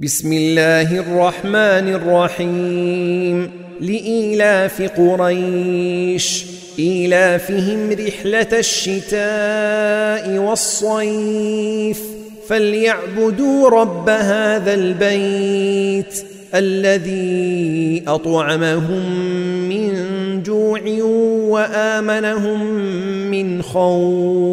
بسم الله الرحمن الرحيم. لإيلاف قريش إيلافهم رحلة الشتاء والصيف فليعبدوا رب هذا البيت الذي أطعمهم من جوع وآمنهم من خوف.